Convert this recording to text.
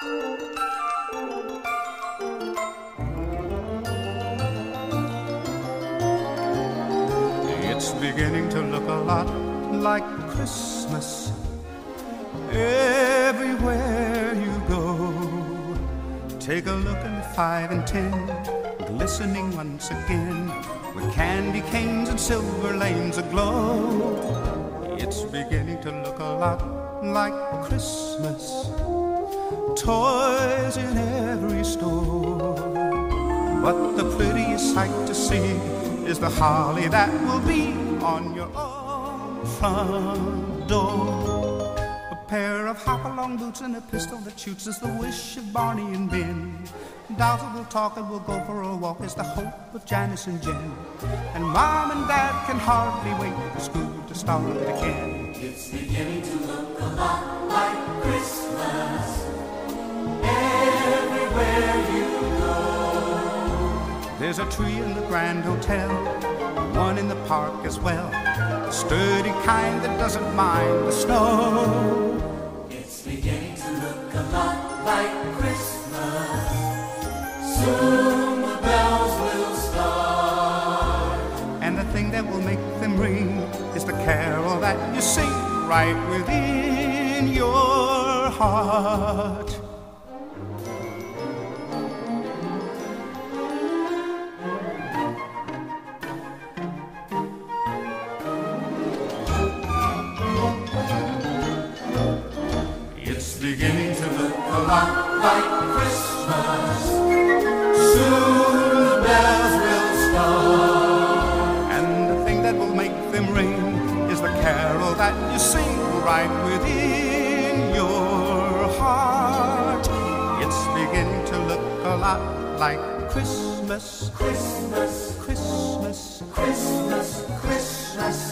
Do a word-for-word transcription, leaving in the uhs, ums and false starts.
It's beginning to look a lot like Christmas everywhere you go. Take a look at the five and ten, glistening once again, with candy canes and silver lanes aglow. It's beginning to look a lot like Christmas, toys in every store. But the prettiest sight to see is the holly that will be on your own front door. A pair of hop-along boots and a pistol that shoots is the wish of Barney and Ben. Dolls that will talk and will go for a walk is the hope of Janice and Jen. And Mom and Dad can hardly wait for school to start again. It's beginning to look a lot like Christmas everywhere you go. There's a tree in the Grand Hotel, one in the park as well, a sturdy kind that doesn't mind the snow. It's beginning to look a lot like Christmas. Soon the bells will start. And the thing that will make them ring is the carol that you sing right within your heart. It's beginning to look a lot like Christmas. Soon the bells will start. And the thing that will make them ring is the carol that you sing right within your heart. It's beginning to look a lot like Christmas, Christmas, Christmas, Christmas, Christmas.